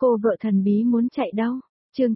Cô vợ thần bí muốn chạy đâu? Chương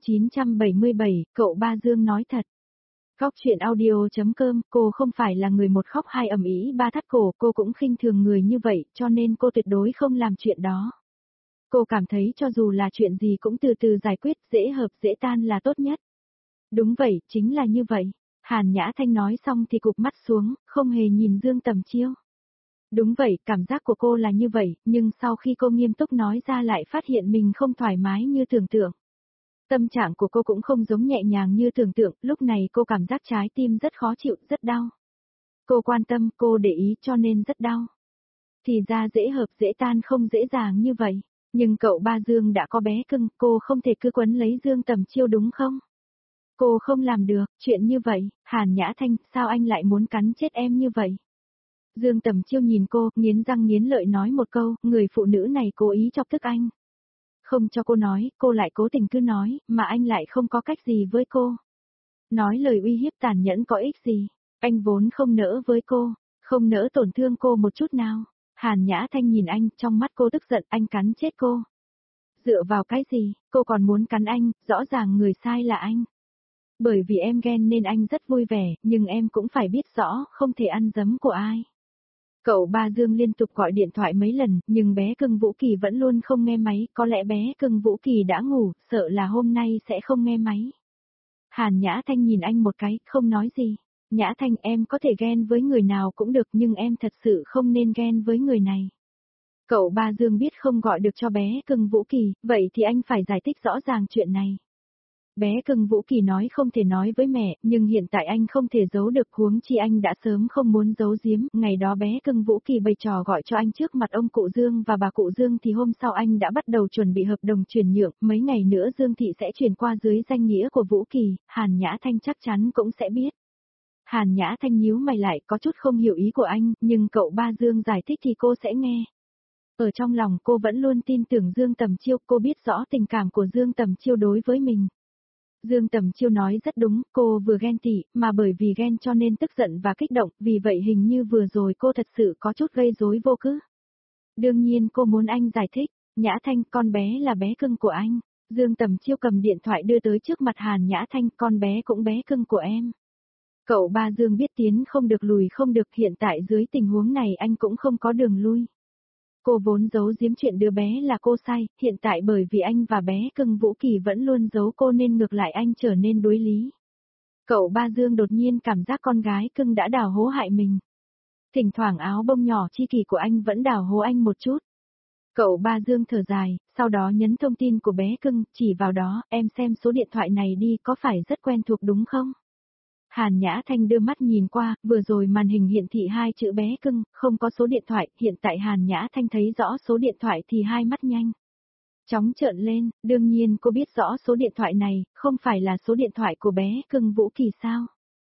977, cậu ba Dương nói thật. Góc chuyện audio.com, cô không phải là người một khóc hai ầm ĩ ba thắt cổ, cô cũng khinh thường người như vậy, cho nên cô tuyệt đối không làm chuyện đó. Cô cảm thấy cho dù là chuyện gì cũng từ từ giải quyết, dễ hợp dễ tan là tốt nhất. Đúng vậy, chính là như vậy. Hàn Nhã Thanh nói xong thì cụp mắt xuống, không hề nhìn Dương Tầm Chiêu. Đúng vậy, cảm giác của cô là như vậy, nhưng sau khi cô nghiêm túc nói ra lại phát hiện mình không thoải mái như tưởng tượng. Tâm trạng của cô cũng không giống nhẹ nhàng như tưởng tượng, lúc này cô cảm giác trái tim rất khó chịu, rất đau. Cô quan tâm, cô để ý cho nên rất đau. Thì ra dễ hợp dễ tan không dễ dàng như vậy, nhưng cậu ba Dương đã có bé cưng, cô không thể cứ quấn lấy Dương Tầm Chiêu đúng không? Cô không làm được, chuyện như vậy, Hàn Nhã Thanh, sao anh lại muốn cắn chết em như vậy? Dương Tầm Chiêu nhìn cô, nghiến răng nghiến lợi nói một câu, người phụ nữ này cố ý chọc tức anh. Không cho cô nói, cô lại cố tình cứ nói, mà anh lại không có cách gì với cô. Nói lời uy hiếp tàn nhẫn có ích gì, anh vốn không nỡ với cô, không nỡ tổn thương cô một chút nào. Hàn Nhã Thanh nhìn anh, trong mắt cô tức giận, anh cắn chết cô. Dựa vào cái gì, cô còn muốn cắn anh, rõ ràng người sai là anh. Bởi vì em ghen nên anh rất vui vẻ, nhưng em cũng phải biết rõ, không thể ăn dấm của ai. Cậu ba Dương liên tục gọi điện thoại mấy lần, nhưng bé cưng Vũ Kỳ vẫn luôn không nghe máy, có lẽ bé cưng Vũ Kỳ đã ngủ, sợ là hôm nay sẽ không nghe máy. Hàn Nhã Thanh nhìn anh một cái, không nói gì. Nhã Thanh, em có thể ghen với người nào cũng được nhưng em thật sự không nên ghen với người này. Cậu ba Dương biết không gọi được cho bé cưng Vũ Kỳ, vậy thì anh phải giải thích rõ ràng chuyện này. Bé cưng Vũ Kỳ nói không thể nói với mẹ, nhưng hiện tại anh không thể giấu được, huống chi anh đã sớm không muốn giấu giếm, ngày đó bé cưng Vũ Kỳ bày trò gọi cho anh trước mặt ông cụ Dương và bà cụ Dương thì hôm sau anh đã bắt đầu chuẩn bị hợp đồng chuyển nhượng, mấy ngày nữa Dương Thị sẽ chuyển qua dưới danh nghĩa của Vũ Kỳ, Hàn Nhã Thanh chắc chắn cũng sẽ biết. Hàn Nhã Thanh nhíu mày lại, có chút không hiểu ý của anh, nhưng cậu ba Dương giải thích thì cô sẽ nghe. Ở trong lòng cô vẫn luôn tin tưởng Dương Tầm Chiêu, cô biết rõ tình cảm của Dương Tầm Chiêu đối với mình. Dương Tầm Chiêu nói rất đúng, cô vừa ghen tị, mà bởi vì ghen cho nên tức giận và kích động, vì vậy hình như vừa rồi cô thật sự có chút gây rối vô cớ. Đương nhiên cô muốn anh giải thích, Nhã Thanh, con bé là bé cưng của anh. Dương Tầm Chiêu cầm điện thoại đưa tới trước mặt Hàn Nhã Thanh, con bé cũng bé cưng của em. Cậu ba Dương biết tiến không được lùi không được, hiện tại dưới tình huống này anh cũng không có đường lui. Cô vốn giấu giếm chuyện đứa bé là cô sai, hiện tại bởi vì anh và bé cưng Vũ Kỳ vẫn luôn giấu cô nên ngược lại anh trở nên đối lý. Cậu ba Dương đột nhiên cảm giác con gái cưng đã đào hố hại mình. Thỉnh thoảng áo bông nhỏ chi kỷ của anh vẫn đào hố anh một chút. Cậu ba Dương thở dài, sau đó nhấn thông tin của bé cưng, chỉ vào đó, em xem số điện thoại này đi, có phải rất quen thuộc đúng không? Hàn Nhã Thanh đưa mắt nhìn qua, vừa rồi màn hình hiển thị hai chữ bé cưng, không có số điện thoại, hiện tại Hàn Nhã Thanh thấy rõ số điện thoại thì hai mắt nhanh chóng trợn lên, đương nhiên cô biết rõ số điện thoại này, không phải là số điện thoại của bé cưng Vũ Kỳ sao?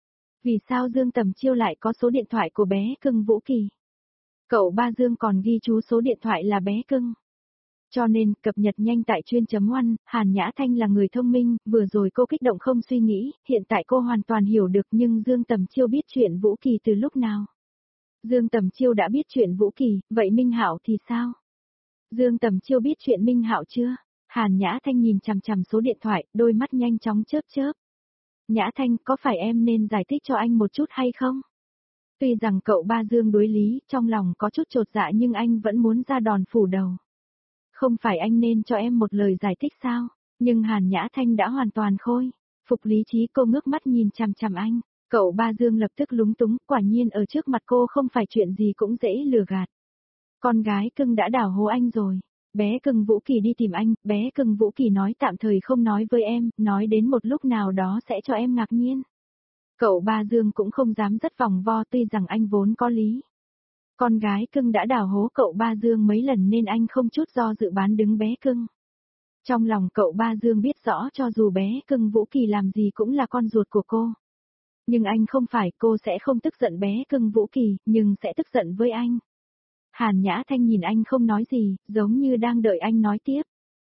Vì sao Dương Tầm Chiêu lại có số điện thoại của bé cưng Vũ Kỳ? Cậu ba Dương còn ghi chú số điện thoại là bé cưng. Cho nên, cập nhật nhanh tại chuyên.oan, Hàn Nhã Thanh là người thông minh, vừa rồi cô kích động không suy nghĩ, hiện tại cô hoàn toàn hiểu được nhưng Dương Tầm Chiêu biết chuyện Vũ Kỳ từ lúc nào? Dương Tầm Chiêu đã biết chuyện Vũ Kỳ, vậy Minh Hạo thì sao? Dương Tầm Chiêu biết chuyện Minh Hạo chưa? Hàn Nhã Thanh nhìn chằm chằm số điện thoại, đôi mắt nhanh chóng chớp chớp. Nhã Thanh, có phải em nên giải thích cho anh một chút hay không? Tuy rằng cậu ba Dương đối lý, trong lòng có chút chột dạ nhưng anh vẫn muốn ra đòn phủ đầu. Không phải anh nên cho em một lời giải thích sao? Nhưng Hàn Nhã Thanh đã hoàn toàn khôi phục lý trí, cô ngước mắt nhìn chằm chằm anh. Cậu ba Dương lập tức lúng túng, quả nhiên ở trước mặt cô không phải chuyện gì cũng dễ lừa gạt. Con gái cưng đã đào hố anh rồi. Bé cưng Vũ Kỳ đi tìm anh, bé cưng Vũ Kỳ nói tạm thời không nói với em, nói đến một lúc nào đó sẽ cho em ngạc nhiên. Cậu ba Dương cũng không dám rất vòng vo, tuy rằng anh vốn có lý. Con gái cưng đã đào hố cậu ba Dương mấy lần nên anh không chút do dự bán đứng bé cưng. Trong lòng cậu ba Dương biết rõ cho dù bé cưng Vũ Kỳ làm gì cũng là con ruột của cô. Nhưng anh không phải, cô sẽ không tức giận bé cưng Vũ Kỳ, nhưng sẽ tức giận với anh. Hàn Nhã Thanh nhìn anh không nói gì, giống như đang đợi anh nói tiếp.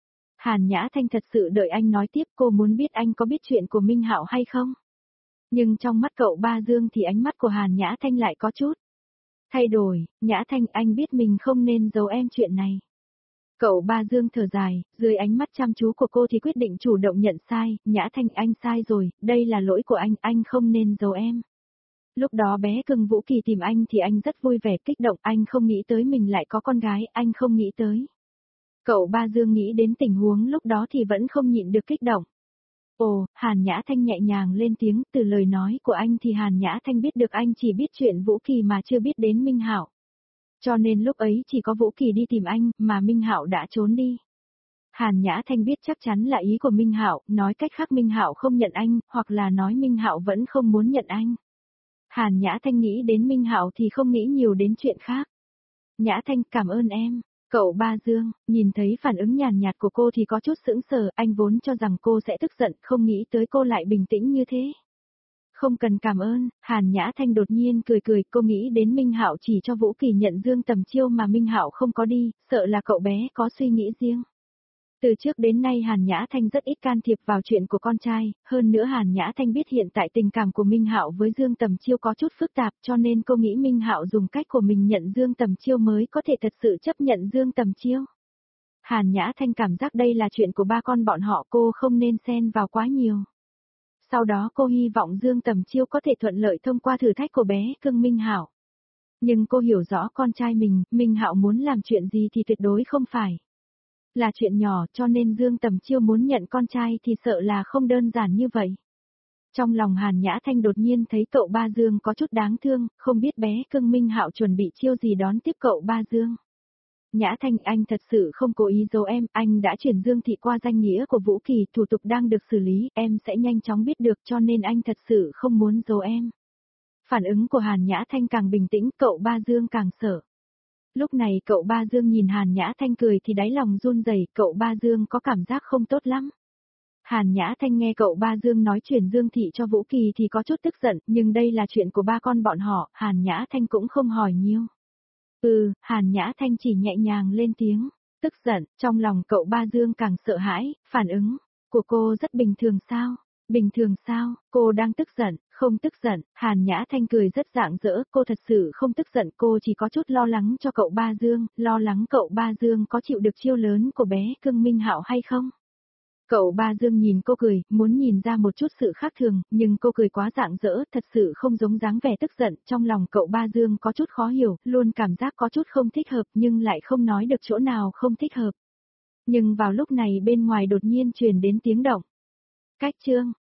Hàn Nhã Thanh thật sự đợi anh nói tiếp, cô muốn biết anh có biết chuyện của Minh Hạo hay không. Nhưng trong mắt cậu ba Dương thì ánh mắt của Hàn Nhã Thanh lại có chút thay đổi. Nhã Thanh, anh biết mình không nên giấu em chuyện này. Cậu ba Dương thở dài, dưới ánh mắt chăm chú của cô thì quyết định chủ động nhận sai, Nhã Thanh anh sai rồi, đây là lỗi của anh không nên giấu em. Lúc đó bé cưng Vũ Kỳ tìm anh thì anh rất vui vẻ kích động, anh không nghĩ tới mình lại có con gái, anh không nghĩ tới. Cậu ba Dương nghĩ đến tình huống lúc đó thì vẫn không nhịn được kích động. Ồ, Hàn Nhã Thanh nhẹ nhàng lên tiếng, từ lời nói của anh thì Hàn Nhã Thanh biết được anh chỉ biết chuyện Vũ Kỳ mà chưa biết đến Minh Hạo. Cho nên lúc ấy chỉ có Vũ Kỳ đi tìm anh, mà Minh Hạo đã trốn đi. Hàn Nhã Thanh biết chắc chắn là ý của Minh Hạo, nói cách khác Minh Hạo không nhận anh, hoặc là nói Minh Hạo vẫn không muốn nhận anh. Hàn Nhã Thanh nghĩ đến Minh Hạo thì không nghĩ nhiều đến chuyện khác. Nhã Thanh cảm ơn em. Cậu ba Dương, nhìn thấy phản ứng nhàn nhạt của cô thì có chút sững sờ, anh vốn cho rằng cô sẽ tức giận, không nghĩ tới cô lại bình tĩnh như thế. Không cần cảm ơn, Hàn Nhã Thanh đột nhiên cười, cô nghĩ đến Minh Hạo chỉ cho Vũ Kỳ nhận Dương Tầm Chiêu mà Minh Hạo không có đi, sợ là cậu bé có suy nghĩ riêng. Từ trước đến nay Hàn Nhã Thanh rất ít can thiệp vào chuyện của con trai, hơn nữa Hàn Nhã Thanh biết hiện tại tình cảm của Minh Hạo với Dương Tầm Chiêu có chút phức tạp cho nên cô nghĩ Minh Hạo dùng cách của mình nhận Dương Tầm Chiêu mới có thể thật sự chấp nhận Dương Tầm Chiêu. Hàn Nhã Thanh cảm giác đây là chuyện của ba con bọn họ, cô không nên xen vào quá nhiều. Sau đó cô hy vọng Dương Tầm Chiêu có thể thuận lợi thông qua thử thách của bé cưng Minh Hạo. Nhưng cô hiểu rõ con trai mình, Minh Hạo muốn làm chuyện gì thì tuyệt đối không phải là chuyện nhỏ, cho nên Dương Tầm Chiêu muốn nhận con trai thì sợ là không đơn giản như vậy. Trong lòng Hàn Nhã Thanh đột nhiên thấy cậu ba Dương có chút đáng thương, không biết bé cưng Minh Hạo chuẩn bị chiêu gì đón tiếp cậu ba Dương. Nhã Thanh, anh thật sự không cố ý giấu em, anh đã chuyển Dương Thị qua danh nghĩa của Vũ Kỳ, thủ tục đang được xử lý, em sẽ nhanh chóng biết được cho nên anh thật sự không muốn giấu em. Phản ứng của Hàn Nhã Thanh càng bình tĩnh, cậu ba Dương càng sợ. Lúc này cậu ba Dương nhìn Hàn Nhã Thanh cười thì đáy lòng run rẩy, cậu ba Dương có cảm giác không tốt lắm. Hàn Nhã Thanh nghe cậu ba Dương nói chuyển Dương Thị cho Vũ Kỳ thì có chút tức giận, nhưng đây là chuyện của ba con bọn họ, Hàn Nhã Thanh cũng không hỏi nhiều. Hàn Nhã Thanh chỉ nhẹ nhàng lên tiếng, tức giận, trong lòng cậu ba Dương càng sợ hãi, phản ứng của cô rất bình thường sao? Bình thường sao? Cô đang tức giận, không tức giận, Hàn Nhã Thanh cười rất rạng rỡ, cô thật sự không tức giận, cô chỉ có chút lo lắng cho cậu ba Dương, lo lắng cậu ba Dương có chịu được chiêu lớn của bé cưng Minh Hạo hay không? Cậu ba Dương nhìn cô cười, muốn nhìn ra một chút sự khác thường, nhưng cô cười quá rạng rỡ, thật sự không giống dáng vẻ tức giận, trong lòng cậu ba Dương có chút khó hiểu, luôn cảm giác có chút không thích hợp nhưng lại không nói được chỗ nào không thích hợp. Nhưng vào lúc này bên ngoài đột nhiên truyền đến tiếng động. Cách chương